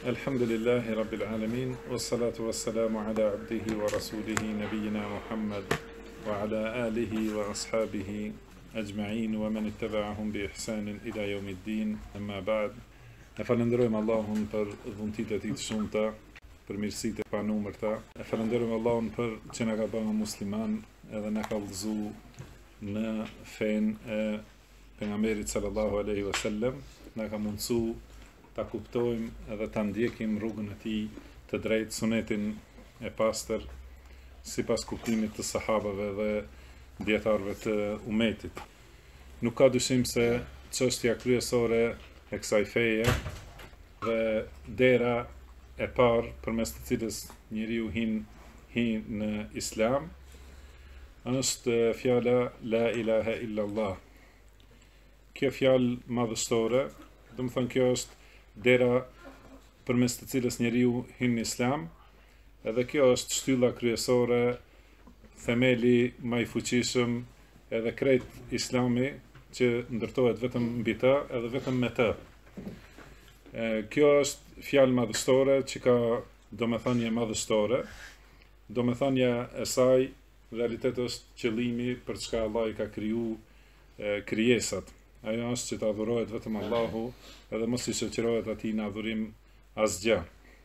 Alhamdulillahi Rabbil Alamin, wassalatu wassalamu ala abdihi wa rasulihi nabiyina Muhammad wa ala alihi wa ashabihi ajma'in wa man ittaba'ahum bi ihsanin ila yawmiddin, amma ba'd. E falenderojmë Allahun për dhuntitë e tij të shumta, për mirësitë e panumërta. E falenderojmë Allahun për që na ka bërë musliman edhe na ka udhëzuar në fen e pejgamberit sallallahu alaihi wasallam, na ka mundsuar ta kuptojmë edhe ta ndjekim rrugën e tij të drejtë, sunetin e pastër sipas kuptimit të sahabëve dhe dietarëve të umetit. Nuk ka dyshim se çështja kryesore e kësaj feje dhe dera e parë përmes të cilës njeriu hin në Islam është fjala La ilaha illallah. Kjo fjalë madhështore, do të thonë kjo është dera përmes të cilës njeriu hin në Islam, edhe kjo është shtylla kryesore, themeli më i fuqishëm edhe krejt Islami që ndërtohet vetëm mbi të edhe vetëm me të. Kjo është fjalë madhështore që ka domethënie madhështore. Domethënia e saj realitet është qëllimi për çka Allah i ka kriju krijesat. Ajo është që të adhurohet vetëm Allahu edhe mos i shoqërohet atij në adhurim asgjë.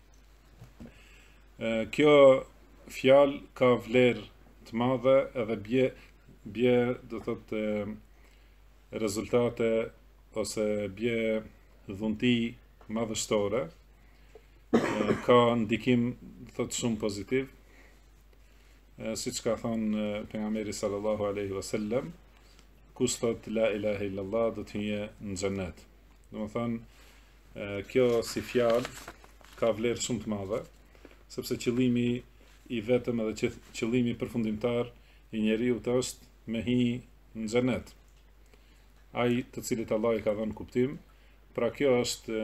Kjo fjalë ka vlerë të madhe edhe bie do thotë rezultate ose bie dhunti madhështore, ka ndikim thotë shumë pozitiv, siç ka thënë pejgamberi sallallahu alaihi wasallam, kush thot la ilaha illallah do të hyjë në xhennet. Domethënë, kjo si fjalë ka vlerë shumë të madhe, sepse qëllimi i vetëm edhe qëllimi përfundimtar i njeriu është me hi në xhennet. Ai të cilit Allah i ka dhënë kuptim, pra kjo është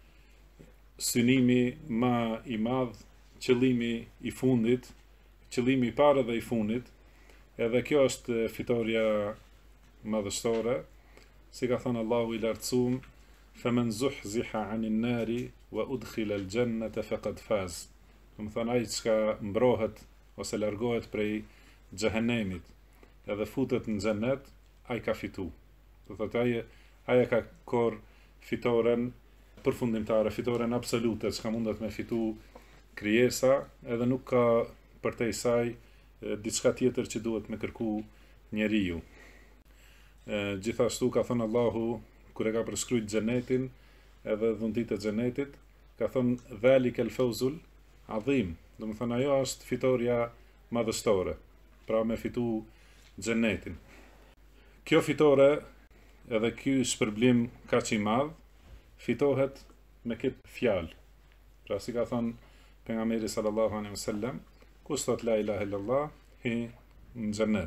synimi më i madh, qëllimi i fundit, qëllimi i parë dhe i fundit, edhe kjo është fitoria madhështore, si ka thënë Allahu i lartësuar, "Faman zuhziha 'anil nari wa udkhila al-jannata faqad faz." Do të thonë ai që mbrohet ose largohet prej xhehenemit, edhe futet në xhennet, ai ka fituar. Do thotë ai ka kor fitoren përfundimtare, fitoren absolute që mundet me fitu krijesa, edhe nuk ka përtej saj diçka tjetër që duhet me kërku njeriu. Gjithashtu ka thënë Allahu, kur e ka përshkruajtur xhenetin edhe dhuntitë e xhenetit, ka thënë "Dhalika al-fawzul azim", do të thonë ajo është fitoria madhështore, pra me fitu xhenetin. Kjo fitore edhe ky shpërblim kaq i madh fitohet me këtë fjalë. Pra si ka thënë pejgamberi sallallahu alaihi wasallam, kush thot la ilaha illallah hi në xhennet.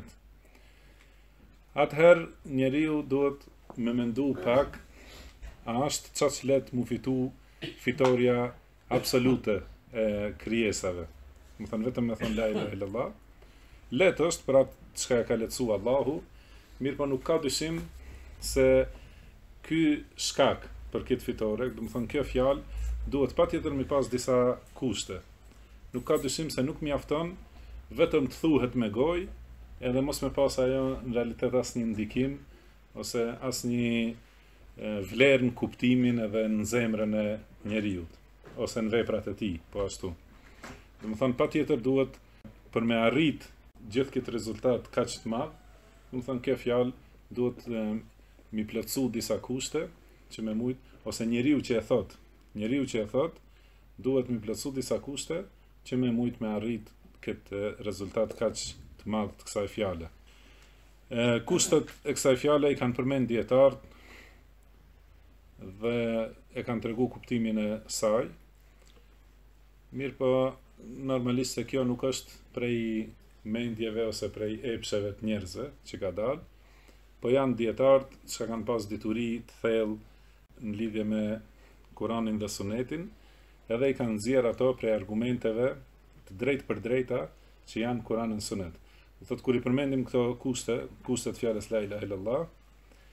Atëherë njeriu duhet me mendu pak, a është çaq let mu fitu fitoria absolute e krijesave. Më thënë vetëm me thënë la ilaha illallah, let është për atë çka e ka lehtësuar Allahu, mirë po nuk ka dyshim se ky shkak për këtë fitore, do të thonë kjo fjalë duhet patjetër me pas disa kushte. Nuk ka dyshim se nuk mjafton vetëm të thuhet me gojë, edhe mos me pas ajo në realitet asnjë ndikim ose asnjë vlerë në kuptimin edhe në zemrën e njeriu ose në veprat e tij, po ashtu. Do të thonë patjetër duhet për me arrit gjithë këtë rezultat kaq të madh, do të thonë kjo fjalë duhet mi plotësu disa kushte që me mujt, ose njeriu që e thot duhet mi plotësu disa kushte që me mujt me arrit këtë rezultat kaq të madh të kësaj fjale. Kushtet e kësaj fjale i kanë përmend dietarët dhe e kanë tregu kuptimin e saj. Mirë po, normalisht se kjo nuk është prej mendjeve ose prej epsheve të njerëzve që ka dalë, po janë dietarët që kanë pas dituri të thellë në lidhje me Kuranin dhe Sunetin, edhe i kanë nxjerrë ato prej argumenteve të drejtë për drejta që janë Kurani dhe Sunet. Do thotë kur i përmendim këto kushtet fjalës la ilaha illallah,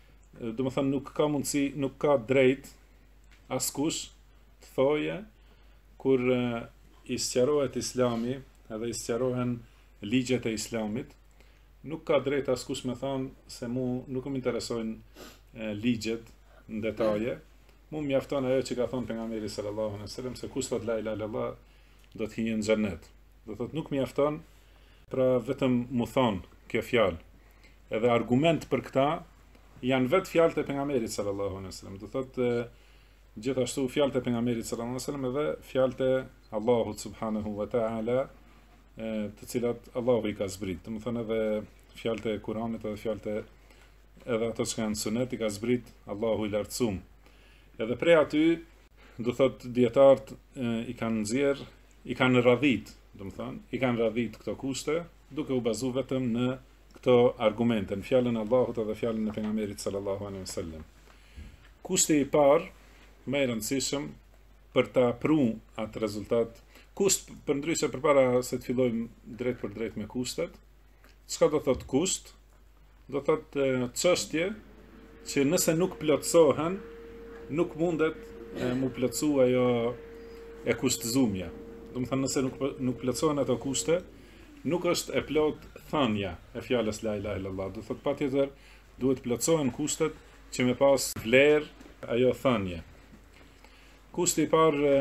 do të thënë nuk ka mundësi, nuk ka drejt askush të thoje kur i sqarohet Islami edhe i sqarohen ligjet e Islamit, nuk ka drejt askush me thonë se mu nuk më interesojnë ligjet në detaje. Mu mjafton ajo që ka thonë pejgamberi sallallahu alaihi wasallam se kush thot la ilaha illallah do të hyjë në xhennet. Do thot nuk mjafton pra vetëm mu thonë kjo fjalë. Edhe argument për këta janë vetë fjalët e pejgamberit sallallahu alaihi wasallam. Do thot gjithashtu fjalët e pejgamberit sallallahu alaihi wasallam edhe fjalët e Allahut subhanahu wa taala, të cilat Allahu i ka zbrit. Do të thonë edhe fjalët e Kuranit edhe fjalët edhe ato që janë sunet i ka zbrit Allahu i lartësuar. Edhe prej aty, do thot dietarët i kanë nxjerr, i kanë radhit, do të thonë, i kanë radhit këto kushte, duke u bazuar vetëm në këto argumente, në fjalën e Allahut edhe fjalën e pejgamberit sallallahu alaihi wasallam. Kushti i parë, më i rëndësishëm për ta pruar atë rezultat, kusht përndryshe përpara se të fillojmë drejt për drejt me kushtet, çka do thot kusht? Do thot çështje që nëse nuk plotësohen, nuk mundet mu plotësu ajo e kushtëzumja. Do të thënë nëse nuk plotësohen ato kushte, nuk është e plot thënia e fjalës la ilaha illallah. Do thot patjetër duhet plotësohen kushtet që me pas vlerë ajo thënie. Kushti i parë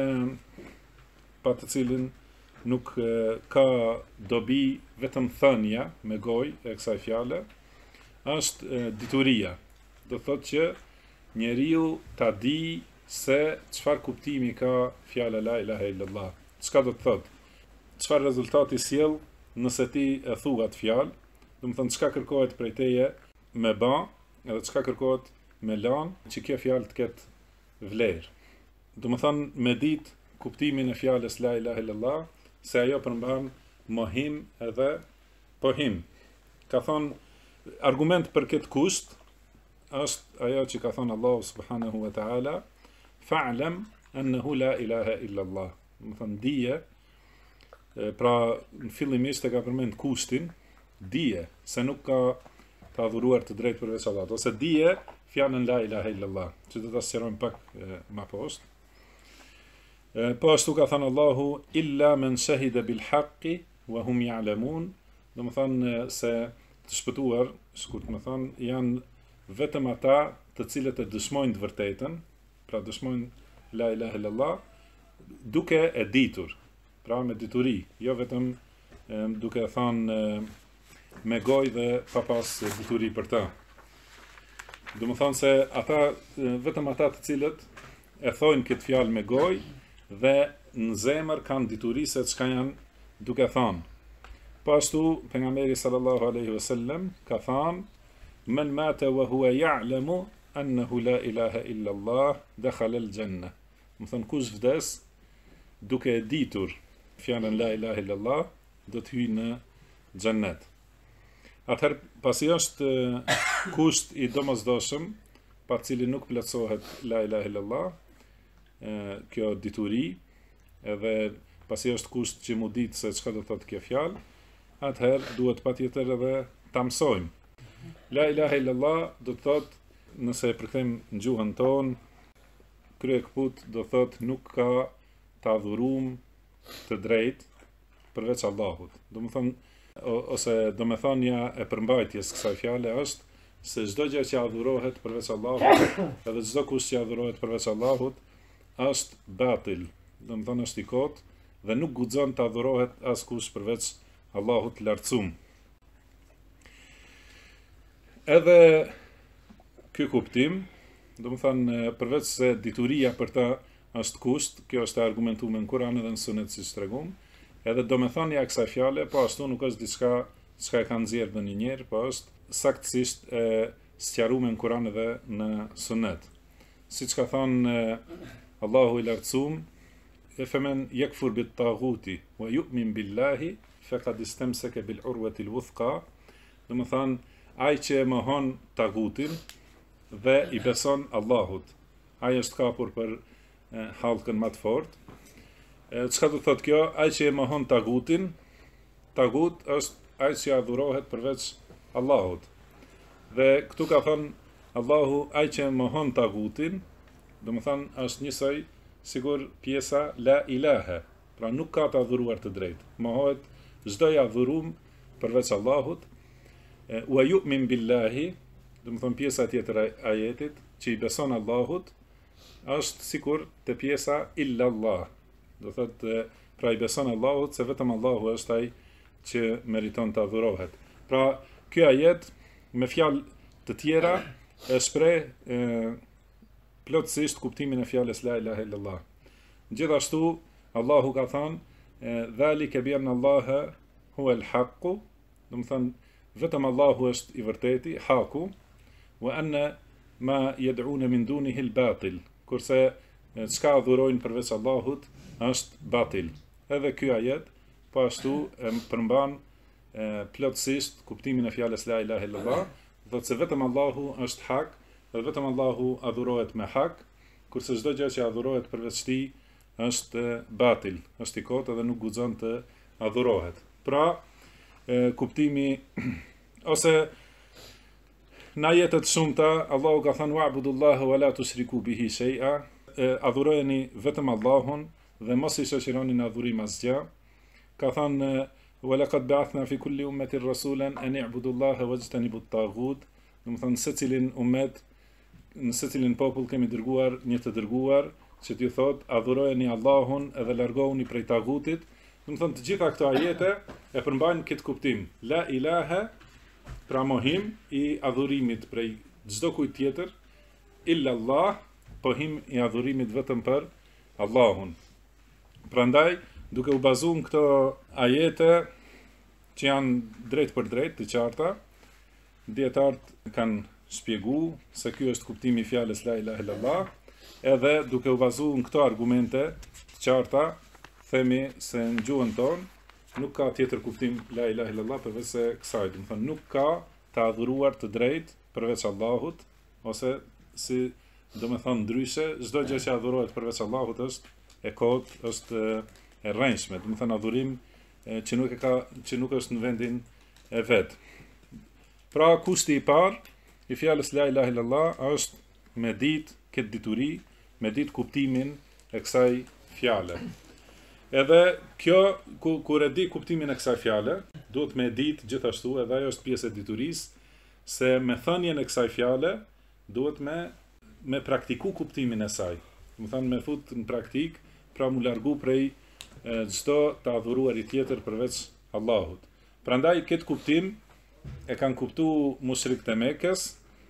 pa të cilin nuk ka dobi vetëm thënia me gojë e kësaj fjale, është dituria. Do thot që njeriu ta di se çfarë kuptimi ka fjala la ilaha illallah. Çka do të thot? Çfarë rezultati sjell nëse ti e thua atë fjalë? Do të thonë çka kërkohet prej teje me bë, edhe çka kërkohet me lanë që kjo fjalë të ketë vlerë. Do të thonë me ditë kuptimin e fjalës la ilaha illallah, se ajo përmban mohim edhe pohim. Ka thonë argument për këtë kusht është ajo që ka thonë Allahu subhanahu wa taala, fa'lam annahu la ilaha illallah. Do të thonë dije, pra në fillimisht e ka përmend kushtin, dije se nuk ka të adhuruar të drejtë përveç Allahut, ose dije fjalën la ilaha illallah, që do ta sqarojmë pak më poshtë. Po ashtu ka thënë Allahu illa men shahida bil haqqi wa hum ya'lamun, do të thonë se të shpëtuar, shkurt më thonë, janë vetëm ata të cilët e dëshmojnë të vërtetën, pra dëshmojnë la ilaha illallah, duke e ditur, pra me dituri, jo vetëm duke thënë me gojë dhe pa pas dituri për ta. Do të thonë se ata, vetëm ata të cilët e thojnë këtë fjalë me gojë dhe në zemër kanë dituri se çka janë duke thënë. Po ashtu pejgamberi sallallahu alaihi wasallam ka thënë men mata wa huwa ya'lamu annahu la ilaha illa Allah dakhala al-janna. Do të thonë kush vdes duke e ditur fjalën la ilaha illa Allah do të hyjë në xhennet. Atëherë pasi është kusht i domosdoshëm pa cilin nuk plotësohet la ilaha illa Allah, kjo dituri, edhe pasi është kusht që mu ditë se çka do thotë kjo fjalë, atëherë duhet patjetër edhe ta mësojmë. La ilaha illallah do të thotë, nëse e përkthejmë në gjuhën tonë, krye kput do thotë nuk ka të adhuruar të drejtë përveç Allahut. Do të thonë ose domethënia e përmbajtjes kësaj fjale është se çdo gjë që adhurohet përveç Allahut, edhe çdo kush që adhurohet përveç Allahut është batil, do të thonë është i kot dhe nuk guxon të adhurohet askush përveç Allahut lartësuar. Edhe ky kuptim, do të thonë përveç se dituria për ta është kusht, kjo është argumentuar në Kur'an dhe në Sunet siç tregum, edhe domethënia e kësaj fjale, po ashtu nuk është diçka çka e kanë nxjerrë ndonjëherë, po është saktësisht e sqaruar në Kur'an dhe në Sunet. Siç ka thënë Allahu i lartësuar, e femen yakfur bit taghuti wa yu'min billahi faqad istamsaka bil urwati al wuthqa. Do të thonë ai që e mohon tagutin dhe i beson Allahut, ai është kapur për hallkën më të fortë. Çka do thotë kjo? Ai që e mohon tagutin, tagut është ai që adhurohet përveç Allahut. Dhe këtu ka thënë Allahu ai që e mohon tagutin, do të thonë është njësoj sigur pjesa la ilaha, pra nuk ka të adhuruar të drejtë. Mohohet çdo i adhurum përveç Allahut. Wa yu'min billahi, do të thonë pjesa tjetër e ajetit, që i beson Allahut, është sikur te pjesa illa Allah. Do thotë pra i beson Allahut se vetëm Allahu është ai që meriton të adhurohet. Pra ky ajet me fjalë të tjera e shpreh plotësisht kuptimin e fjalës la ilaha illallah. Gjithashtu Allahu ka thënë dhalika bi anna Allaha huwa al-haqq, do të thonë vetëm Allahu është i vërteti, haku, wa anna ma yad'un min dunihi al-batil, kurse çka adhurojnë përveç Allahut është batil. Edhe ky ajet po ashtu përmban plotësisht kuptimin e fjalës la ilaha illallah, thotë se vetëm Allahu është hak, dhe vetëm Allahu adhurohet me hak, kurse çdo gjë që adhurohet përveç tij është batil, është i kotë dhe nuk guxon të adhurohet. Pra, kuptimi ose në ajetet shumëta Allahu ka thënë wa'budullaha wa la tushriku bihi shay'a, adhurojeni vetëm Allahun dhe mos i shoqëroni në adhurim asgjë. Ka thënë وَلَقَدْ بَعَثْنَا فِي كُلِّ أُمَّةٍ رَسُولًا أَنِ اعْبُدُوا اللَّهَ وَاجْتَنِبُوا الطَّاغُوتَ. Do të thonë në secilin popull kemi dërguar një të dërguar që t'ju thot adhurojeni Allahun edhe largohuni prej tagutit. Do të thonë të gjitha këto ajete e përmbajnë këtë kuptim. La ilaha, pra mohim i adhurimit prej çdo kujt tjetër, illa Allah, pohim i adhurimit vetëm për Allahun. Prandaj duke u bazuar në këto ajete që janë drejt për drejt të qarta, dietarët kanë shpjeguar se ky është kuptimi i fjalës la ilaha illallah, edhe duke u bazuar në këto argumente të qarta, themi se në gjuhën tonë nuk ka tjetër kuptim la ilaha illallah përveç se kësaj, do të thonë nuk ka të adhuruar të drejt përveç Allahut, ose si do të thonë ndryshe, çdo gjë që adhurohet përveç Allahut është e kotë, është e rrënjshme, do të thonë adhurim që nuk është në vendin e vet. Pra kushti i parë i fjalës la ilaha illallah është me ditë këtë dituri, me ditë kuptimin e kësaj fjale. Edhe kjo kur e di kuptimin e kësaj fjale, duhet me ditë gjithashtu, edhe ajo është pjesë e diturisë, se me thënien e kësaj fjale duhet me praktiku kuptimin e saj. Do të thonë me fut në praktik, pra mu largu prej çdo të adhuruar i tjetër përveç Allahut. Prandaj këtë kuptim e kanë kuptuar mushrikët e Mekës,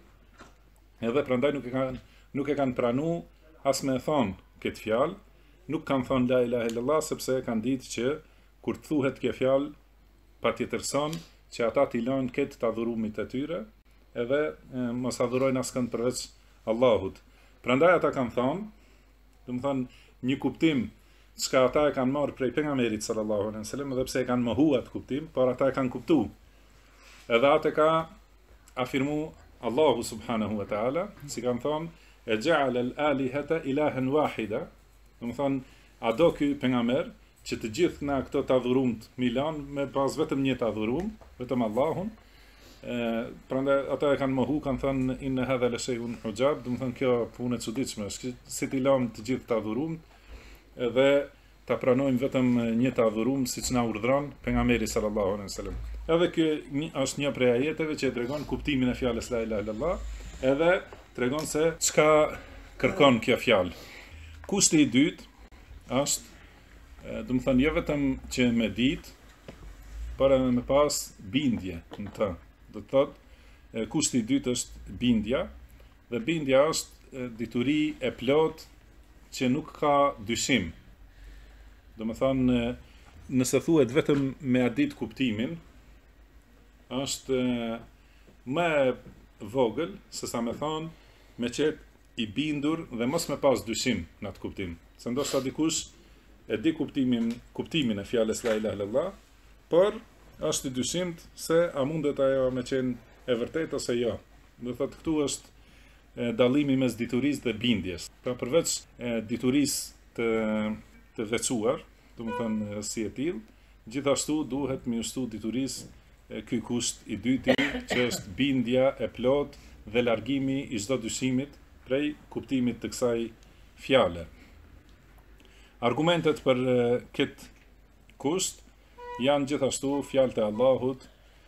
edhe prandaj nuk e kanë pranu as me thonë këtë fjalë, nuk kanë thonë la ilaha illallah sepse kanë ditë që kur thuhet kjo fjalë patjetërson që ata t'i lënë këtë të adhurumit e tyre, edhe mos adhurojnë askënd përveç Allahut. Prandaj ata kanë thonë, do të thonë një kuptim çka ata e kanë marrë prej pejgamberit sallallahu alaihi wasallam, edhe pse e kanë mohuar atë kuptim, por ata e kanë kuptuar. Edhe atë ka afirmu Allahu subhanahu wa ta'ala, si kanë thonë, e ja'ala al-alihata ilahan wahida, do të thonë, a do ky pejgamber që të gjithë na këto të adhurumt milan me pas vetëm një të adhurum, vetëm Allahun. Prandaj ata e kanë mohu, kanë thënë inna hadha la shay'un ujab, do të thonë kjo punë e çuditshme, si t'i lëm të gjithë të adhurumt edhe ta pranojmë vetëm një të adhurum siç na urdhron pejgamberi sallallahu alaihi wasallam. Edhe ky është një prej ajeteve që tregon kuptimin e fjalës la ilaha illallah, edhe tregon se çka kërkon kjo fjalë. Kushti i dytë është, do të thonë jo vetëm që me ditë, por edhe me pas bindje në të. Do të thotë kushti i dytë është bindja, dhe bindja është dituri e plot që nuk ka dyshim. Do të thonë nëse thuhet vetëm me adit kuptimin, është më vogël se sa me thonë me qetë i bindur dhe mos me pas dyshim në atë kuptim. Se ndoshta dikush e di kuptimin e fjalës la ilaha illallah, por është i dyshimt se a mundet ajo me qenë e vërtetë ose jo. Do thotë këtu është dallimi mes diturisë dhe bindjes. Pra përveç diturisë të veçuar, do të thonë si e tillë, gjithashtu duhet me ushtu diturisë ky kusht i dyti që është bindja e plot dhe largimi i çdo dyshimit prej kuptimit të kësaj fjale. Argumentet për këtë kusht janë gjithashtu fjalët e Allahut,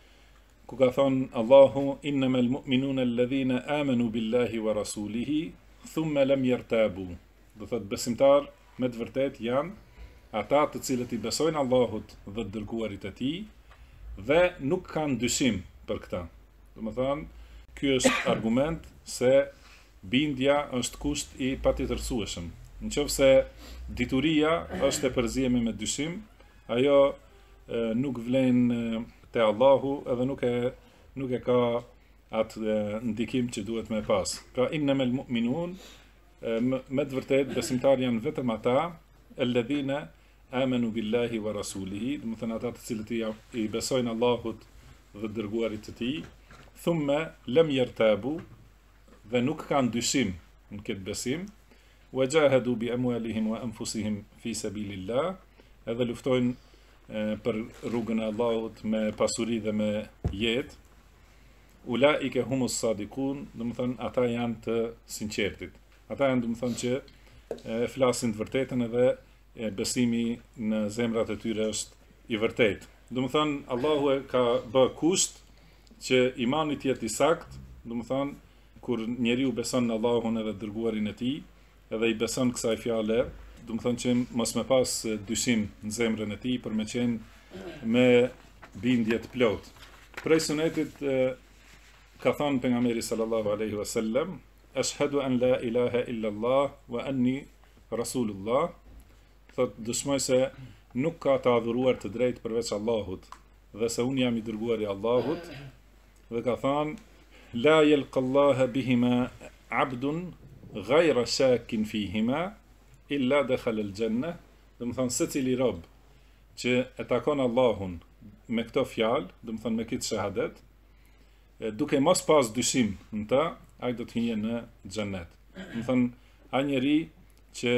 ku ka thonë Allahu innamal mu'minuna alladhina amanu billahi wa rasulihi thumma lam yartabu. Do thotë besimtar me të vërtet janë ata të cilët i besojnë Allahut dhe të dërguarit e tij dhe nuk kanë dyshim për këtë. Domethënë, ky është argument se bindja është kusht i patjetërsueshëm. Nëse dituria është e përziehme me dyshim, ajo nuk vlen te Allahu edhe nuk e ka atë ndikim që duhet me pas. Pra innamal mu'minun, me të vërtet besimtar janë vetëm ata alladhina amanu billahi wa rasulihi, do të thënë ata të cilët i besojnë Allahut dhe dërguarit të tij, thumma lam yartabu, dhe nuk kanë dyshim në këtë besim, wa jahadu bi amwalihim wa anfusihim fi sabilillah, edhe luftojnë për rrugën e Allahut me pasuri dhe me jetë. Ulaike humus sadiqun, do të thënë ata janë të sinqertit. Ata janë, do të thënë, që flasin të vërtetën edhe besimi në zemrat e tyre është i vërtetë. Do të thënë, Allahu e ka bë kusht që imani të jetë i saktë, do të thënë, kur njeriu beson në Allahun edhe dërguarin e tij, edhe i beson kësaj fjale, do të thënë që mos me pas dyshim në zemrën e tij, për me qenë me bindje të plotë. Prej sunetit ka thënë pejgamberi sallallahu alaihi wasallam, ashhadu an la ilaha illa Allah wa anni rasulullah. Thot, dëshmoj se nuk ka të adhuruar të drejtë përveç Allahut dhe se unë jam i dërguar i Allahut, dhe ka thënë la yalqa Allah bihima abdun ghayra shakin fihima illa dakhala al-jannah. Do të thënë secili rob që e takon Allahun me këto fjalë, do të thënë me këtë shahadet, duke mos pas dyshim në ta, ai do të hyjë në xhennet. Do të thënë ai njeri që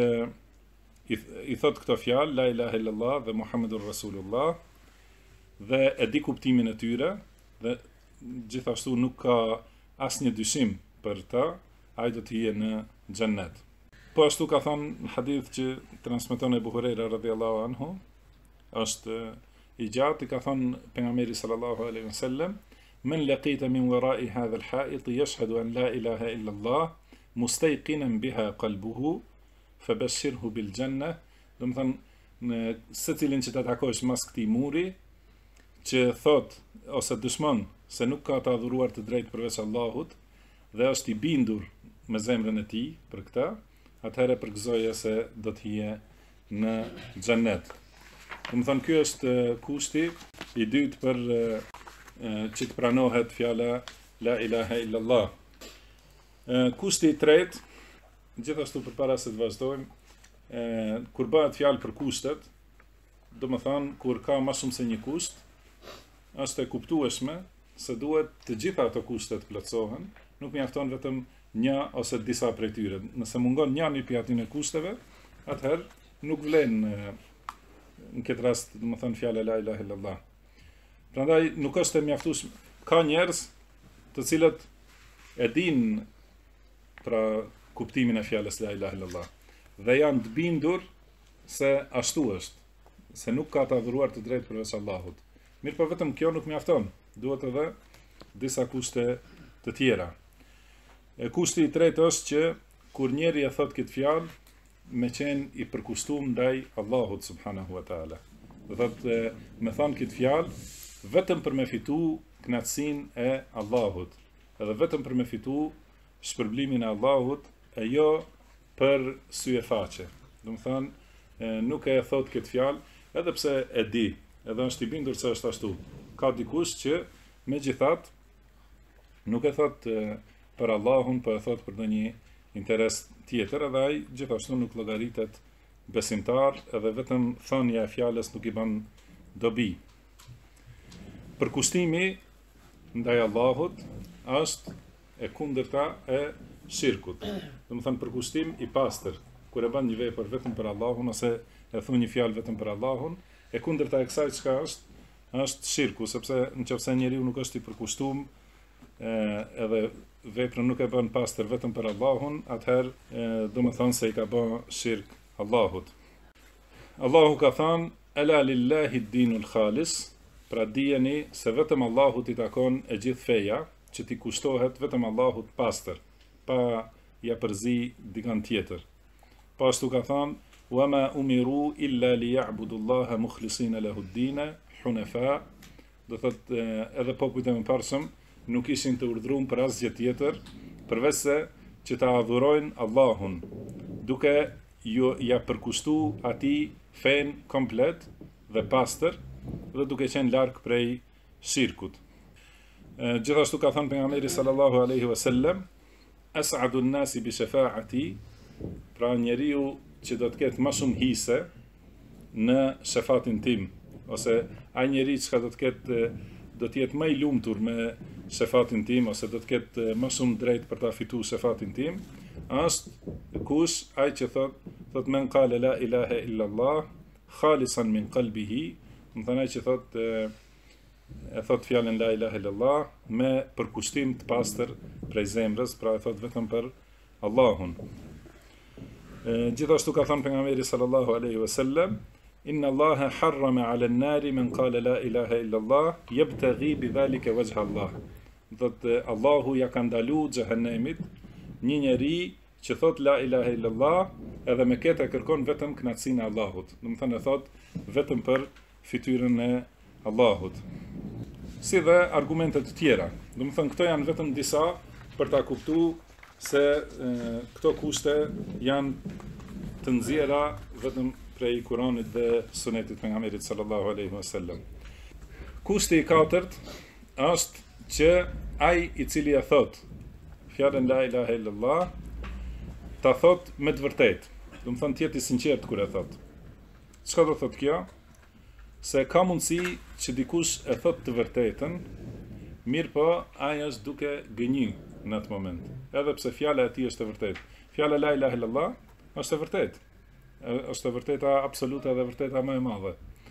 i thot këto fjalë, la ilaha illallah dhe Muhammedur Rasulullah, dhe e di kuptimin e tyre, dhe gjithashtu nuk ka asnjë dyshim për ta, ai do të hyjë në xhennet. Po ashtu ka thënë në hadith që transmeton Ebu Hurajra radhiyallahu anhu, është i gjatë, ka thënë pejgamberi sallallahu alaihi wasallam, men laqita min wara'i hadha al-ha'it yashhadu an la ilaha illallah mustayqinan biha qalbuhu fabashshirhu bil janna. Do të thënë, secilin që të takosh mas këtij muri, që thot ose dëshmon se nuk ka të adhuruar të drejtë përveç Allahut dhe është i bindur me zemrën e tij për këtë, atëherë përgëzoje se do të hije në xhennet. Do të thënë, ky është kushti i dytë për që të pranohet fjala la ilaha illallah. Kushti i tretë, gjithashtu përpara se të vazhdojmë, kur bëhet fjalë për kushtet, do të thënë, kur ka më shumë se një kusht, është e kuptueshme se duhet të gjitha ato kushtet plotësohen, nuk mjafton vetëm një ose disa prej tyre. Nëse mungon njëri prej atyre kushteve, atëherë nuk vlen në këtë rast, do të thënë, fjala la ilaha illallah. Prandaj nuk është e mjaftueshme. Ka njerëz të cilët e dinë pra kuptimin e fjalës la ilaha illallah dhe janë të bindur se ashtu është, se nuk ka të adhuruar të drejtë përveç Allahut. Mirë, po vetëm kjo nuk mjafton. Duhet edhe disa kushte të tjera. Kushti i tretë është që kur njeri e thot këtë fjalë me qenë i përkushtuar ndaj Allahut subhanahu wa taala. Do thotë me thënë këtë fjalë vetëm për me fitu kënaqësinë e Allahut, edhe vetëm për me fitu shpërblimin e Allahut, e jo për sy e faqe. Do të thënë, nuk e thot këtë fjalë, edhe pse e di, edhe është i bindur se është ashtu. Ka dikush që megjithatë nuk e thot për Allahun, po e thot për ndonjë interes tjetër, edhe ai gjithashtu nuk llogaritet besimtar, edhe vetëm thënia e fjalës nuk i bën dobi. Përkushtimi ndaj Allahut është e kundërta e shirkut. Do të thënë, përkushtim i pastër, kur e bën një vepër vetëm për Allahun ose e thon një fjalë vetëm për Allahun, e kundërta e kësaj çka është shirku, sepse nëse njeriu nuk është i përkushtuar edhe veprën nuk e bën pastër vetëm për Allahun, atëherë do të thonë se i ka bën shirk Allahut. Allahu ka thënë, Ala lillahi dinul khalis, pra dijeni se vetëm Allahut i takon e gjithë feja, që t'i kushtohet vetëm Allahut pastër, pa ja përzi dikant tjetër. Po ashtu ka thënë, Wama umiru illa li ya'budullaha mukhlisina lahu ad-dina hunafa, do thotë edhe popujt e mëparshëm nuk ishin të urdhëruar për asgjë tjetër, përveç se që ta adhurojnë Allahun, duke ja përkushtuar atij fen komplet dhe pastër dhe duke qenë larg prej shirkut. Gjithashtu ka thënë pejgamberi sallallahu alaihi wasallam, as'adu an-nasi bi shafa'ati, pra njeriu që do të ketë më shumë hise në shefatin tim, ose ai njeri që do të jetë më i lumtur me shefatin tim, ose do të ketë më shumë drejt për ta fituar shefatin tim, është kush ai që thot men qala la ilaha illa Allah khalisan min qalbihi, do të thënë ai që thot fjalën la ilaha illa Allah me përkushtim të pastër prej zemrës, pra e thot vetëm për Allahun. Gjithashtu ka thënë pejgamberi sallallahu alaihi wasallam, inna Allaha harrama 'ala an-nari man qala la ilaha illa Allah yabtaghi bidhalika wajha Allah. Do të Allahu ja ka ndaluar xhehenemit një njeri që thot la ilaha illa Allah edhe me këtë kërkon vetëm kënaqësinë e Allahut. Do të thënë thot vetëm për fytyrën e Allahut. Si dhe argumente të tjera. Do të thënë këto janë vetëm disa për ta kuptuar se këto kushte janë të nxjerra vetëm prej Kuranit dhe Sunetit pejgamberit sallallahu alaihi wasallam. Kushti i katërt është që ai i cili e thot fjalën la ilaha illallah ta thot me të vërtetë. Do të thonë të jetë i sinqert kur e thot. Çka do thot kjo? Se ka mundësi që dikush e thot të vërtetën, mirë po ai është duke gënjy në atë moment. Edhe pse fjala e tij është e vërtetë. Fjala la ilaha illallah është e vërtetë. Është e vërteta absolute dhe vërteta më e madhe.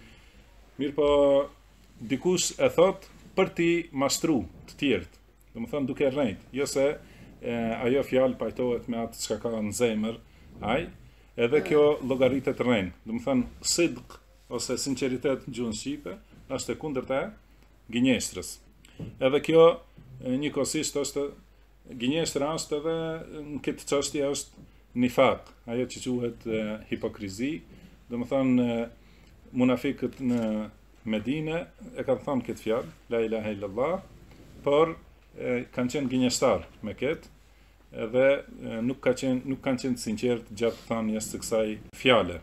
Mirë po dikush e thot për t'i mashtru të tjerët. Do të thonë duke rrejt, jo se ajo fjalë pajtohet me atë çka ka në zemër ai, edhe kjo llogaritet rrejn. Do të thonë sidq ose sinqeritet në gjuhën shqipe është e kundërta e gënjeshtrës. Edhe kjo njëkohësisht është gënjeshtra është edhe në këtë çështje është nifaq, ajo që quhet hipokrizi. Do të thonë munafikët në Medinë e kanë thënë këtë fjalë, la ilaha illallah, por kanë qenë gënjeshtar me këtë, edhe nuk kanë qenë sinqert gjatë thënies së kësaj fjale.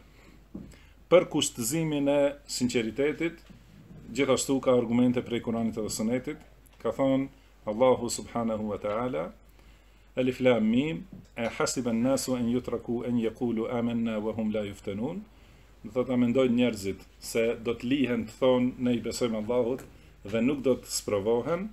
Për kushtëzimin e sinqeritetit, gjithashtu ka argumente prej Kuranit dhe Sunetit. Ka thënë Allahu subhanahu wa ta'ala, Alif Lam Mim, hasiba an-nasu an yutraku an yaqulu amanna wa hum la yuftanun. Do të thotë mendojnë njerëzit se do të lihen të thonë ne i besojmë Allahut dhe nuk do të sprovohen.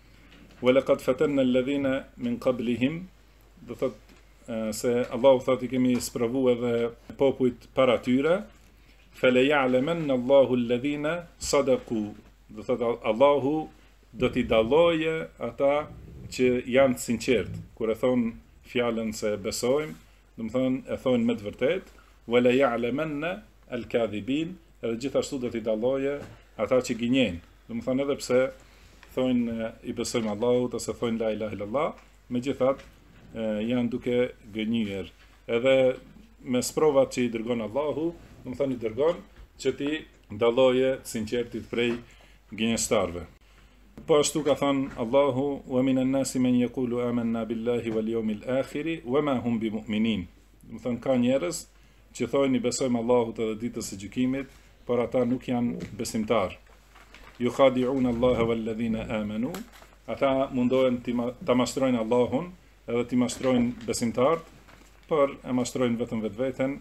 Wa laqad fatanna alladhina min qablihim, do të thotë se Allahu thotë i kemi sprovuar edhe popujt para tyre. Fala ya'lamanna Allahu alladhina sadaqu. Do të thotë Allahu do t'i dalloje ata që janë të sinqert, kur e thonë fjalën se besojmë, do të thonë e thonë me të vërtetë, wala ya'lamanna al-kadhibin, edhe gjithashtu do t'i dalloje ata që gënjejnë. Do të thonë edhe pse thonë i besojmë Allahut ose thonë la ilaha illallah, megjithatë janë duke gënjyer. Edhe me sprovat që i dërgon Allahu, do të thonë i dërgon që ti dalloje të sinqertit prej gënjestarëve. Po ashtu ka thënë Allahu, wa minan nasi man yaqulu amanna billahi wal yawmil akhir wa ma hum bimu'minin. Do të thonë ka njerëz që thonë i besojmë Allahut edhe ditës së gjykimit, por ata nuk janë besimtar. Yukhadi'un Allaha wal ladhina amanu. Ata mundohen ta mashtrojnë Allahun edhe ti mashtrojnë besimtarët, por e mashtrojnë vetëm vetveten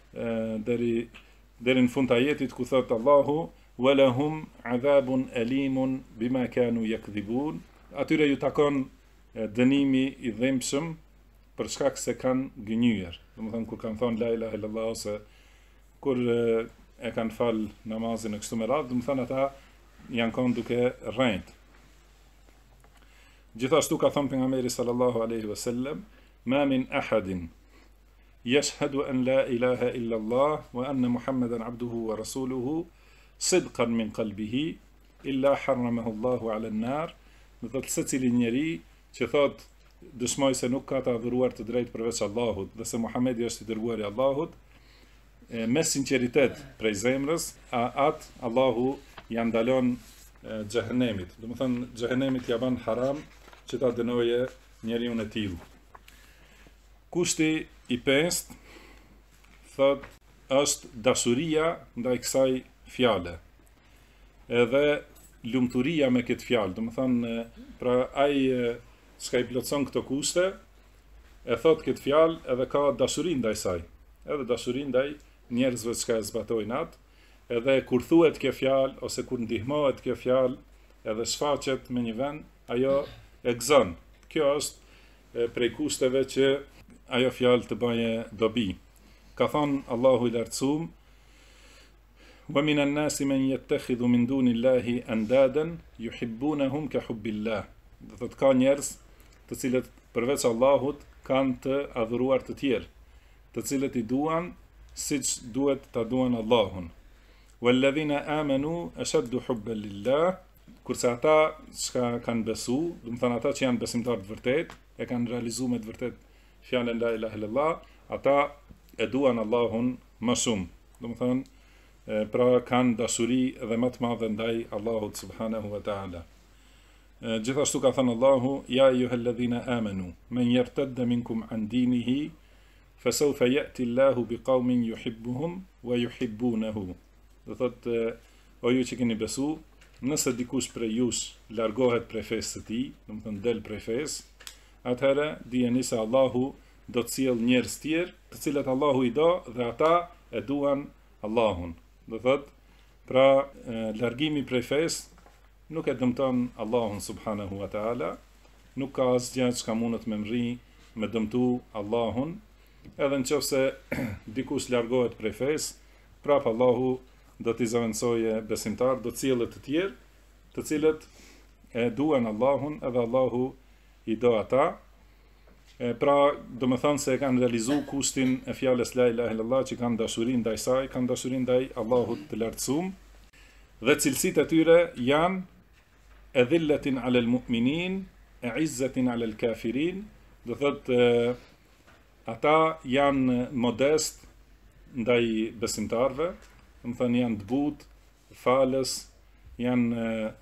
deri në fund të ajetit ku thot Allahu, walahum adhabun alimun bima kanu yakdhibun. Atyre ju takon dënimi i dhimbshëm për shkak se kanë gënjyer. Domethënë kur kanë thonë la ilaha illallah ose kur e kanë fal namazin e kështu me radhë, domethënë ata janë kanë duke rrejt. Gjithashtu ka thënë pejgamberi sallallahu alaihi wasallam, ma min ahadin yashhadu an la ilaha illa Allah wa anna Muhammadan abduhu wa rasuluhu sidqan min qalbihi illa harramahu Allahu ala an-nar. Do thot secili njeri që thot dëshmoj se nuk ka të adhuruar të drejtë përveç Allahut dhe se Muhamedi është i dërguari i Allahut me sinqeritet prej zemrës, atë Allahu ja ndalon xhehenemit. Do të thënë xhehenemit ja ban haram që ta dënoje njeriu e tillë. Kushti i pestë thot është dashuria ndaj kësaj fjale. Edhe lumturia me këtë fjalë, do të thënë pra ai çka i plotson këto kushte e thot këtë fjalë edhe ka dashuri ndaj saj, edhe dashuri ndaj njerëzve që e zbatojnë atë, edhe kur thuhet kjo fjalë ose kur ndihmohet kjo fjalë, edhe shfaqet me një vend, ajo e gëzon. Kjo është prej kushteve që ajo fjalë të baje dobi. Ka thënë Allahu i lartësuar: "Wa minan nasi man yattakhidhu min dunillahi andadan yuhibbunahum ka hubbillah." Do thotë ka njerëz të cilët përveç Allahut kanë të adhuruar të tjerë, të cilët i duan siç duhet ta duan Allahun. Walladhina amanu ashaddu hubban lillah. Kurse ata që kanë besu, do të thënë ata që janë besimtarë të vërtet, e kanë realizuar me të vërtet fjalën la ilaha illallah, ata e duan Allahun më shumë. Do të thënë pra kanë dashuri edhe më të madhe ndaj Allahut subhanahu wa taala. Gjithashtu ka thënë Allahu: "Ya ayyuhalladhina amanu, man yartadda minkum an dinihi, fasawfa ya'ti Allahu biqaumin yuhibbuhum wa yuhibbunahu." Do thotë, o ju që keni besu, nëse dikush prej jush largohet prej fesë së tij, do të thënë del prej fesë, atëherë dijeni se Allahu do të sjellë njerëz tjerë, të cilët Allahu i do dhe ata e duan Allahun. Do thotë, pra largimi prej fesë nuk e dëmton Allahun subhanahu wa taala, nuk ka asgjë që mundet me mri me dëmtu Allahun, edhe nëse dikush largohet prej fesë, prap Allahu do t'i zaventësojë besimtar, do të sjellë të tjerë, të cilët e duan Allahun, edhe Allahu i do ata. Pra, do më thënë se e kanë realizuar kushtin e fjalës la ilaha illallah, që kanë dashuri ndaj saj, kanë dashuri ndaj Allahut të lartësuar, dhe cilësitë e tyre janë edhillatin alal mu'minin, izzatin alal kafirin. Do thotë ata janë modest ndaj besimtarve, do të thënë janë të butë, falës, janë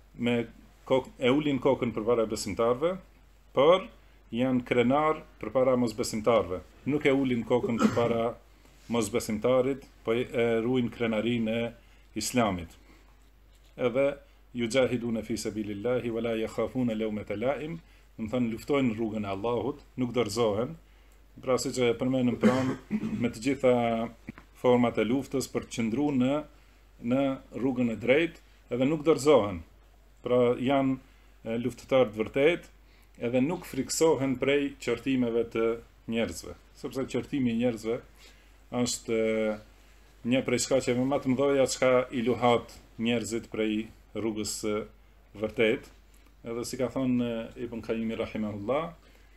e ulin kokën përpara besimtarve, por janë krenar përpara mosbesimtarve. Nuk e ulin kokën përpara mosbesimtarit, po e ruajnë krenarinë e Islamit. Edhe yujahiduna fi sabilillahi wala yakhafuna lawmata la'im, do të thënë luftojnë në rrugën e Allahut, nuk dorëzohen. Pra siç e përmendëm pranë, me të gjitha format e luftës për të qëndruar në rrugën e drejtë, edhe nuk dorëzohen. Pra janë luftëtarë të vërtetë, edhe nuk friksohen prej qortimeve të njerëzve, sepse qortimi i njerëzve është një prej shkaqeve më të mëdha që i luhat njerëzit prej rrugës së vërtetë. Edhe si ka thonë Ibn Qayyim rahimahullah,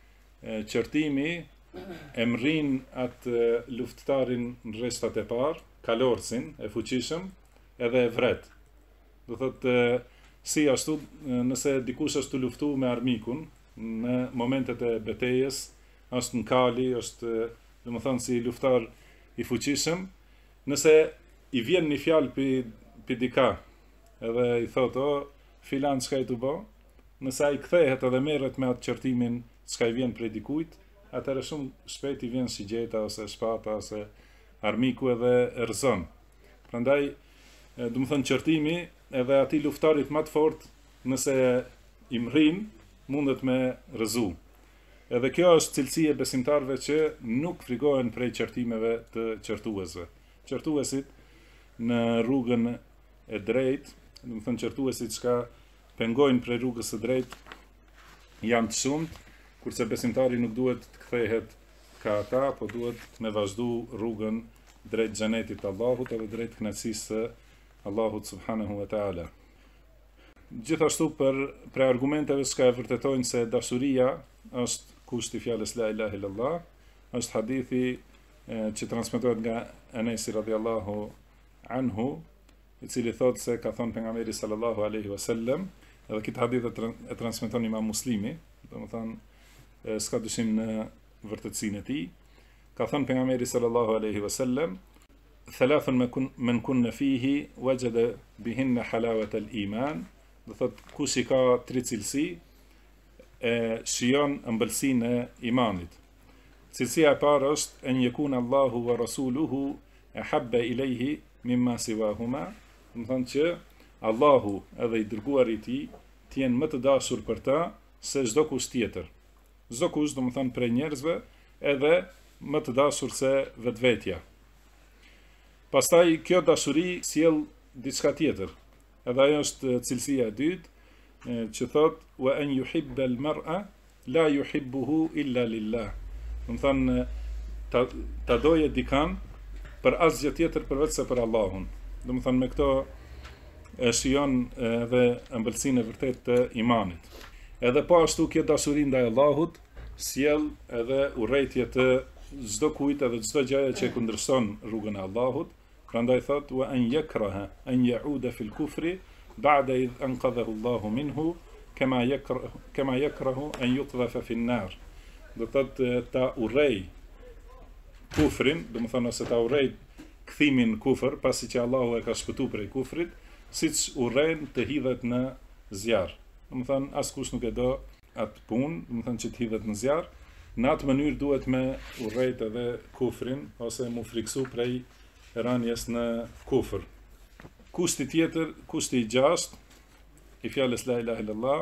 qortimi e mrin atë luftëtarin në rreshtat e parë, kalorësin e fuqishëm, edhe e vret. Do thotë si ashtu, nëse dikush është të luftu me armikun në momentet e betejës, është në kali, është do të thonë si luftar i fuqishëm, nëse i vjen një fjalë pi dika, edhe i thotë, o, filan çka i të bë, nëse ai kthehet edhe merret me atë qortimin çka i vjen prej dikujt, atëherë shumë shpejt i vjen shigjeta ose shpata ose armiku edhe rrezon. Prandaj, do të thonë qortimi edhe atij luftarit më të fortë, nëse i mrin, mundet me rrezu. Edhe kjo është cilësi e besimtarëve që nuk frikohen prej qortimeve të qortuesve. Qortuesit në rrugën e drejtë, do të thonë qortuesit që pengojnë prej rrugës së drejtë, janë të shumtë, kurse besimtari nuk duhet të kthehet ka ata, po duhet me vazhdu rrugën drejt xhenetit të Allahut edhe drejt kënaqësisë së Allahut subhanahu wa taala. Gjithashtu për argumenteve që e vërtetojnë se dashuria është kushti fjalës la ilaha illallah, është hadithi që transmetohet nga Anesi radhiyallahu anhu, i cili thotë se ka thënë pejgamberi sallallahu alaihi wasallam, edhe këtë hadith e transmeton Imam Muslimi, domethënë s'ka dyshim në vërtetësinë e tij. Ka thënë pejgamberi sallallahu alaihi wasallam: "Thalathun man kunna fihi wajada bihinna halawata al-iman", do thotë kush i ka tri cilësi e shijon ëmbëlsinë e imanit. Cilësia e parë është en yakuna Allahu wa rasuluhu ahabba ilayhi mimma siwahuma, do thonë që Allahu edhe i dërguari i tij të jenë më të dashur për ta se çdo kush tjetër. Çdo kush, do të thonë prej njerëzve, edhe më të dashur se vetvetja. Pastaj kjo dashuri sjell diçka tjetër. Edhe ajo është cilësia e dytë, që thot wa an yuhibba al-mar'a la yuhibbuhu illa lillah. Do të thonë ta doje dikan për asgjë tjetër përveç se për Allahun. Do të thonë me këto e shijon edhe ëmbëlsinë e vërtetë të imanit. Edhe po ashtu kjo dashuri ndaj Allahut sjell edhe urrëtie të çdo kujt edhe çdo gjëje që kundërshton rrugën e Allahut. Prandaj thot wa an yakraha an ya'uda fil kufri ba'da idh anqadhahu Allahu minhu kama yakrahu an yuqdhafa fi an-nar. Do thot ta urrej kufrin, do të thonë se ta urrej kthimin kufër pasi që Allahu e ka shpëtuar prej kufrit, siç urren të hidhet në zjarr. Do të thonë askush nuk e do atë punë, do të thonë që të hidhet në zjarr. Në atë mënyrë duhet me urrejt edhe kufrin ose mu friksu prej rënies në kufër. Kushti tjetër, kushti i gjashtë i fjalës la ilaha illallah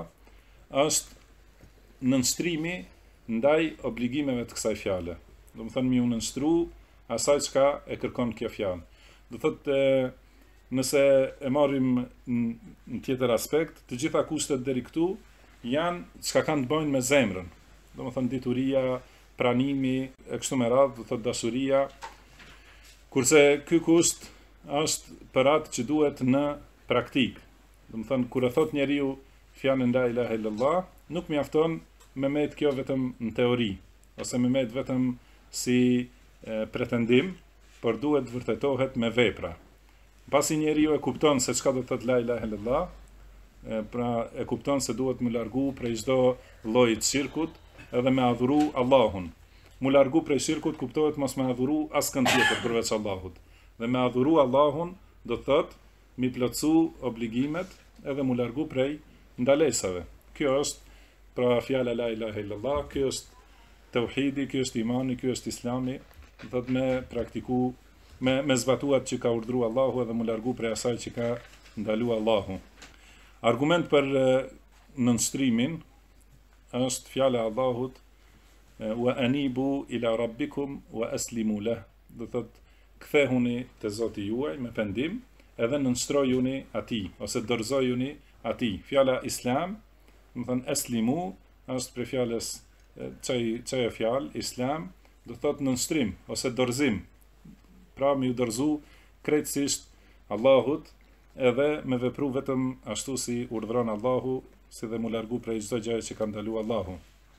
është nënshtrimi ndaj obligimeve të kësaj fjale. Do të thonë mi u nënshtru asaj çka e kërkon kjo fjalë. Do thotë nëse e marrim në tjetër aspekt, të gjitha kushtet deri këtu janë çka kanë të bëjnë me zemrën. Do të thonë dituria, pranimi, e kështu me radhë, do të thotë dashuria. Kurse ky kusht është për atë që duhet në praktik. Do të thonë kur e thot njeriu fjalën la ilaha illallah, nuk mjafton me met kjo vetëm në teori, ose me met vetëm si pretendim, por duhet vërtetohet me vepra. Pasi njeriu e kupton se çka do të thotë la ilaha illallah, pra e kupton se duhet më largu prej çdo lloji të shirkut edhe me adhuru Allahun. Mu largu prej shirkut kuptohet mos me adhuru askën tjetër përveç Allahut. Dhe me adhuru Allahun do të thotë mi plotsu obligimet edhe mu largu prej ndalesave. Kjo është pra fjala la ilaha illallah, kjo është tauhidi, kjo është imani, kjo është islami, do thotë me praktiku, me zbatuat që ka urdhëruar Allahu edhe mu largu prej asaj që ka ndaluar Allahu. Argument për nënshtrimin është fjala e Allahut wa anibu ila rabbikum wa aslimu lah. Do thotë kthehuni te Zoti juaj me pendim edhe nënshtrojuni atij ose dorëzojuni atij. Fjala islam, do thonë aslimu, është për fjalës çaja fjalë islam, do thotë nënshtrim ose dorëzim. Pra mi u dorëzu krejtësisht Allahut edhe me vepru vetëm ashtu si urdhëron Allahu, si dhe mu largu prej çdo gjëje që ka ndaluar Allahu.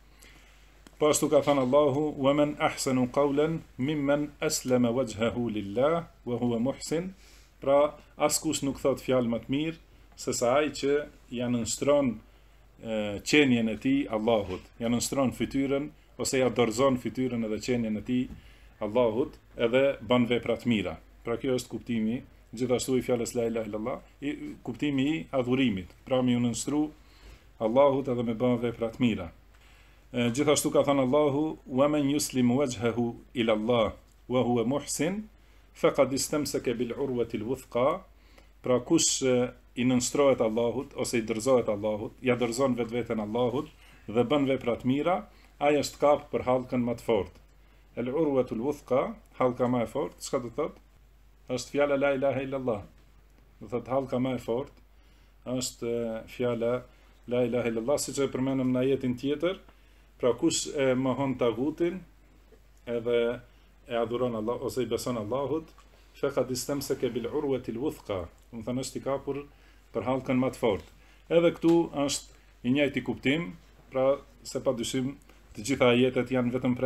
Po ashtu ka thënë Allahu: "Wa man ahsanu qawlan mimman aslama wajhahu lillah wa huwa muhsin", pra askush nuk thot fjalë më të mirë se sa ai që ja nënshtron qenien e tij Allahut, ja nënshtron fytyrën ose ja dorëzon fytyrën edhe qenien e tij Allahut edhe bën vepra të mira. Pra kjo është kuptimi gjithashtu i fjalës la ilaha illallah, kuptimi i adhurimit. Pra mi u nënshtru Allahut edhe me bën vepra të mira. Gjithashtu ka thënë Allahu: "Wa man yuslim wajhahu ila Allah wa huwa muhsin faqad istamsaka bil urwati al-wuthqa", pra kush i nënshtrohet Allahut ose i dorëzohet Allahut, ja dorëzon vetveten Allahut dhe bën vepra të mira, ai është kap për hallkën më të fortë. El-urwatu al-wuthqa, hallka më e fortë, çka do thotë? Është fjala la ilaha illallah. Do thotë hallka më e fortë është fjala la ilaha illallah, siç e përmendëm në ajetin tjetër. Pra kush e mohon tagutin edhe e adhuron Allah ose i beson Allahut, faqad istamsaka bil urwati al-wuthqa, do të thonë është i kapur për hallkën më të fortë. Edhe këtu është i njëjti kuptim, pra se padyshim të gjitha ajetet janë vetëm prej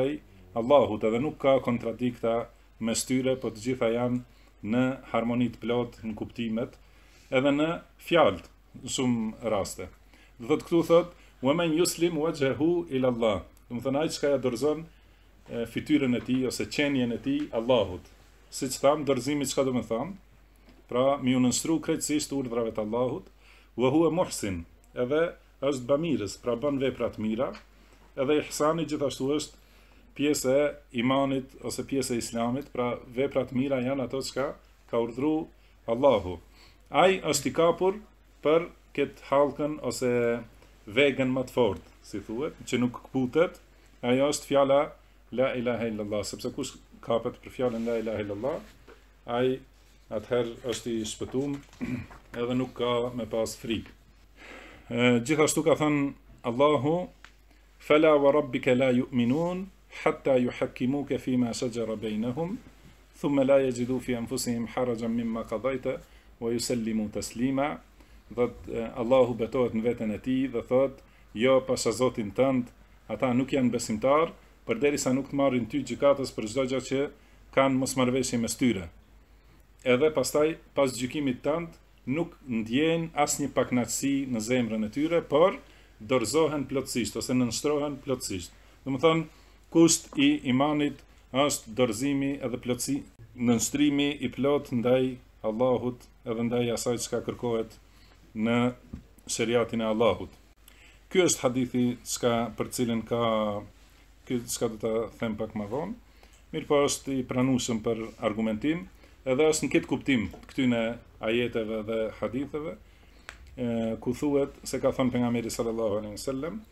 Allahut, edhe nuk ka kontradikta mes tyre, po të gjitha janë në harmoni të plot në kuptimet, edhe në fjalët në shumë raste. Do thotë këtu thotë wa man yuslim wajhahu ila Allah. Do të thonë ai që ja dorëzon fytyrën e tij ose qenjen e tij Allahut. Siç tham, dorëzimi çka do të thonë? Pra, mi u nënstru krejtësisht urdhrave të Allahut, wa huwa muhsin, edhe është bamirës, pra bën vepra të mira, edhe ihsani gjithashtu është pjesë e imanit ose pjesë e islamit, pra vepra të mira janë ato që ka urdhëruar Allahu. Ai është i kapur për këtë hallkën ose vegën më të fortë, si thuhet, që nuk kputet, ajo është fjala la ilaha illallah, sepse kush kapet për fjalën la ilaha illallah, ai atëherë është i shpëtuar edhe nuk ka me pas frikë. Gjithashtu ka thënë Allahu, fala wa rabbika la yu'minun hatta yuhakkimuka fima shajara bainahum thumma la yajidu fi anfusihim harajan mimma qadayta wa yusallimu taslima. Allahu betohet në veten e tij dhe thot, jo pasha Zotin tënd, ata nuk janë besimtar përderisa nuk të marrin ty gjykatës për çdo gjë që kanë mosmarrveshje mes tyre. Edhe pastaj pas gjykimit tënd nuk ndjejnë asnjë pakënaqësi në zemrën e tyre, por dorëzohen plotësisht ose nënshtrohen plotësisht. Domethënë, kusht i imanit është dorëzimi edhe plotësi, nënshtrimi i plot ndaj Allahut edhe ndaj asaj çka kërkohet në shariatin e Allahut. Ky është hadithi për cilin ky çka do ta them pak më vonë. Mirë, po është i pranueshëm për argumentim, edhe është në këtë kuptim të këtyne ajeteve dhe haditheve, ku thuhet se ka thënë pejgamberi sallallahu alaihi wasallam,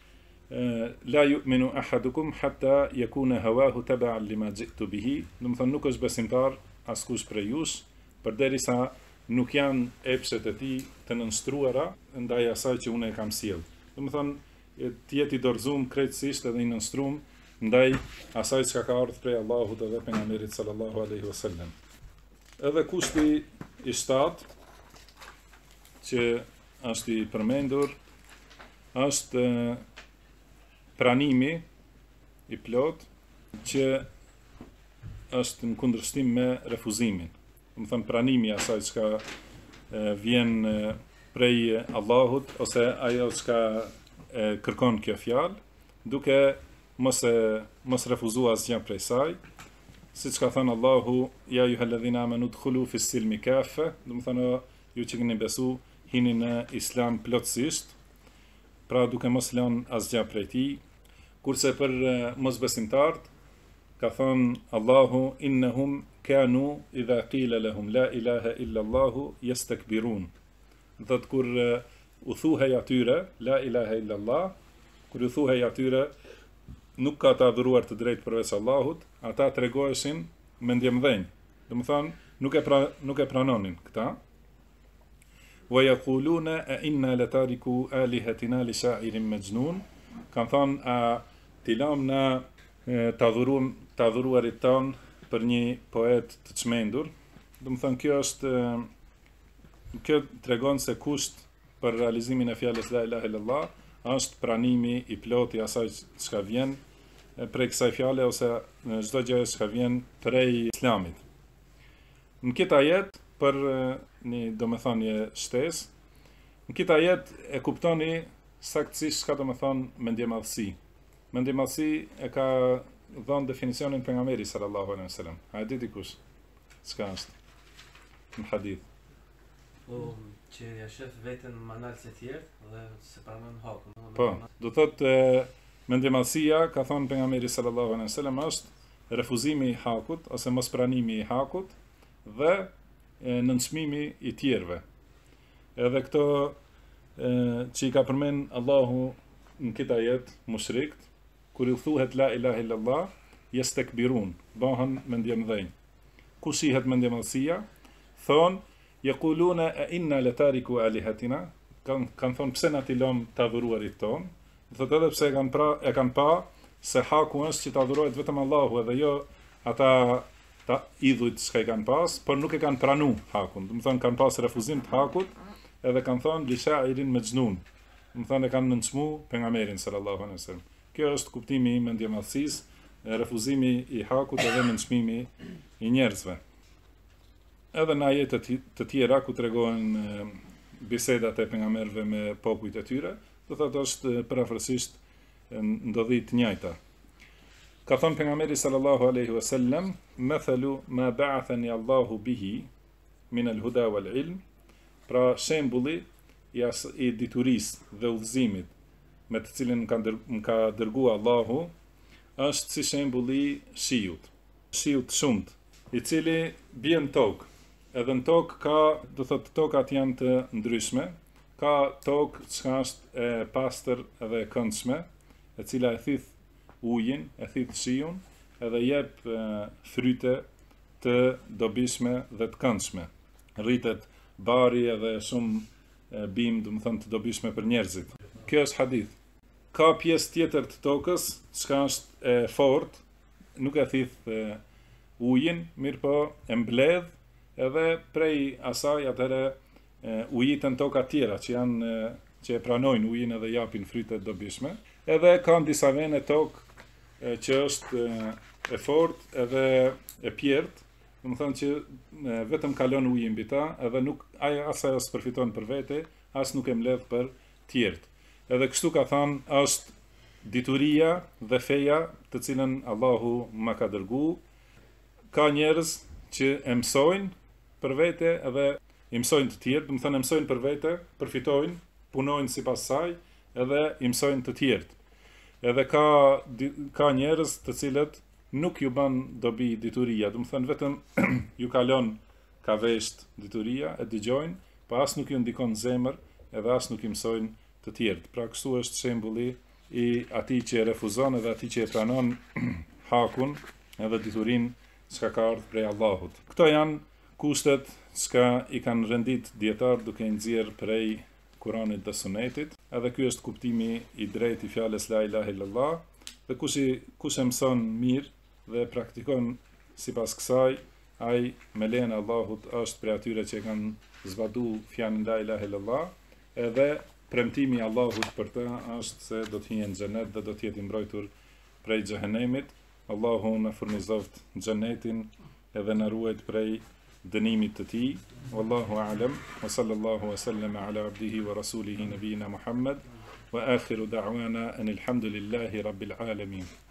la yu'minu ahadukum hatta yakuna hawahu tab'an lima ji'tu bihi. Do të thonë nuk është besimtar askush prej jush përderisa nuk janë epshet e tij të nënshtrohura ndaj asaj që unë e kam sjell. Do të thonë të jetë i dorëzuar krejtësisht edhe i nënshtruar ndaj asaj që ka ardhur prej Allahut dhe pejgamberit sallallahu alaihi wasallam. Edhe kushti i 7 që është i përmendur është pranimi i plot që është në kundërshtim me refuzimin. Do të thënë pranimi i asaj që vjen prej Allahut ose ajo që kërkon kjo fjalë, duke mos refuzuar asgjë prej saj. Siç ka thënë Allahu, ja ayyuhalladhina amanu udkhulu fis silmi kafa, do të thënë ju që keni besu hini në islam plotësisht, pra duke mos lënë asgjë prej tij. Kurse për mosbesimtarët ka thënë Allahu, innahum kanu idha qila lahum la ilaha illa Allah yastakbirun. Do të kur u thuhej atyre la ilaha illa Allah, kur u thuhej atyre nuk ka të adhuruar të drejtë përveç Allahut, ata tregoheshin mendje mdhenj. Do të thonë nuk e pranonin këta. Wa yaquluna a inna latariku alihatina li sha'irin majnun. Kan thonë a tilam na të adhuruarit ton për një poet të çmendur. Do të thonë kjo tregon se kusht për realizimin e fjalës la ilaha illallah është pranimi i plot i asaj që vjen prej kësaj fjale ose çdo gjë që vjen prej islamit. Në këtë ajet për një domethënie shtesë, në këtë ajet e kuptoni saktësisht çka domethënë mendjemadhësi. Mendjemadhësi e ka dhënë definicionin pejgamberi sallallahu alaihi wasallam. A e di dikush çka është në hadith? Që ja shef veten manal se tjerë dhe se pranon hakun. Po, do thotë mendjemadhësia, ka thënë pejgamberi sallallahu alaihi wasallam, është refuzimi i hakut ose mospranimi i hakut dhe nënçmimi i tjerëve. Edhe këto që i ka përmend Allahu në këtë ajet mushrikët, kur i thuhet la ilaha illallah, yastakbirun, bëhen mendjemdhenj. Ku shihet mendjemadhësia? Thonë yaquluna a inna latariku alihatina, kanë thonë pse na ti lëm të adhuruarit ton. Do thotë edhe pse e kanë pa se haku është që të adhurohet vetëm Allahu edhe jo ata idhujt që i kanë pas, por nuk e kanë pranu hakun. Do të thonë kanë pas refuzim të hakut edhe kanë thonë li sha'irin majnun. Do të thonë e kanë nënçmu pejgamberin sallallahu alaihi wasallam. Kjo është kuptimi i mendjemadhësisë refuzimi i hakut edhe nënçmimi i njerëzve. Edhe në ajete të tjera ku tregohen bisedat e pejgamberëve me popujt e tyre, do thotë është parafrasisht ndodhi të njëjta. Ka thënë pejgamberi sallallahu alaihi wasallam, "Mathalu ma ba'athani Allahu bihi min al-huda wal-ilm", pra shembulli i diturisë dhe udhëzimit me të cilin më ka dërguar Allahu, është si shembulli shiut shumt, i cili bie në tokë. Edhe në tokë ka, do thotë tokat janë të ndryshme, ka tokë që është e pastër edhe e këndshme, e cila e thith ujin, e thith shiun, edhe jep fryte të dobishme dhe të këndshme. Rritet bari edhe shumë bim, do të thënë të dobishme për njerëzit. Kjo është hadith. Ka pjesë tjetër të tokës, që është e fortë, nuk e thith ujin, mirë po e mbledh, edhe prej asaj atëherë ujitën toka tjera që e pranojnë ujin edhe japin fryte të dobishme. Edhe kanë disa vene tokë që është e fortë edhe e pjertë, do të thonë që vetëm kalon uji mbi ta, edhe nuk asaj as përfiton për vete, as nuk e mbledh për tjerët. Edhe kështu ka thënë është dituria dhe feja të cilën Allahu ma ka dërgu. Ka njerëz që e mësojnë për vete edhe i mësojnë të tjerë, do të thënë e mësojnë për vete, përfitojnë, punojnë sipas saj edhe i mësojnë të tjerët. Edhe ka njerëz të cilët nuk ju bën dobi dituria, do të thënë vetëm ju kalon ka vesht dituria, e dëgjojnë, po as nuk ju ndikon zemër, edhe as nuk i mësojnë të tjerët. Pra kështu është shembulli i atij që e refuzon edhe atij që e pranon hakun edhe diturinë që ka ardhur prej Allahut. Këto janë kushtet që i kanë rendit dietar duke i nxjerrë prej Kuranit dhe Sunetit, edhe ky është kuptimi i drejtë i fjalës la ilaha illallah, dhe kush e mëson mirë dhe praktikon sipas kësaj, ai me lejen e Allahut është prej atyre që kanë zbatuar fjalën la ilaha illallah, edhe premtimi i Allahut për të është se do të hyjë në xhenet dhe do të jetë i mbrojtur prej xhehenemit. Allahu na furnizoft xhenetin edhe na ruajt prej dënimit të tij. Wallahu a'lam wa sallallahu wa sallama ala abdihi wa rasulihi nabiyina Muhammad wa akhiru da'wana anil hamdulillahi rabbil alamin.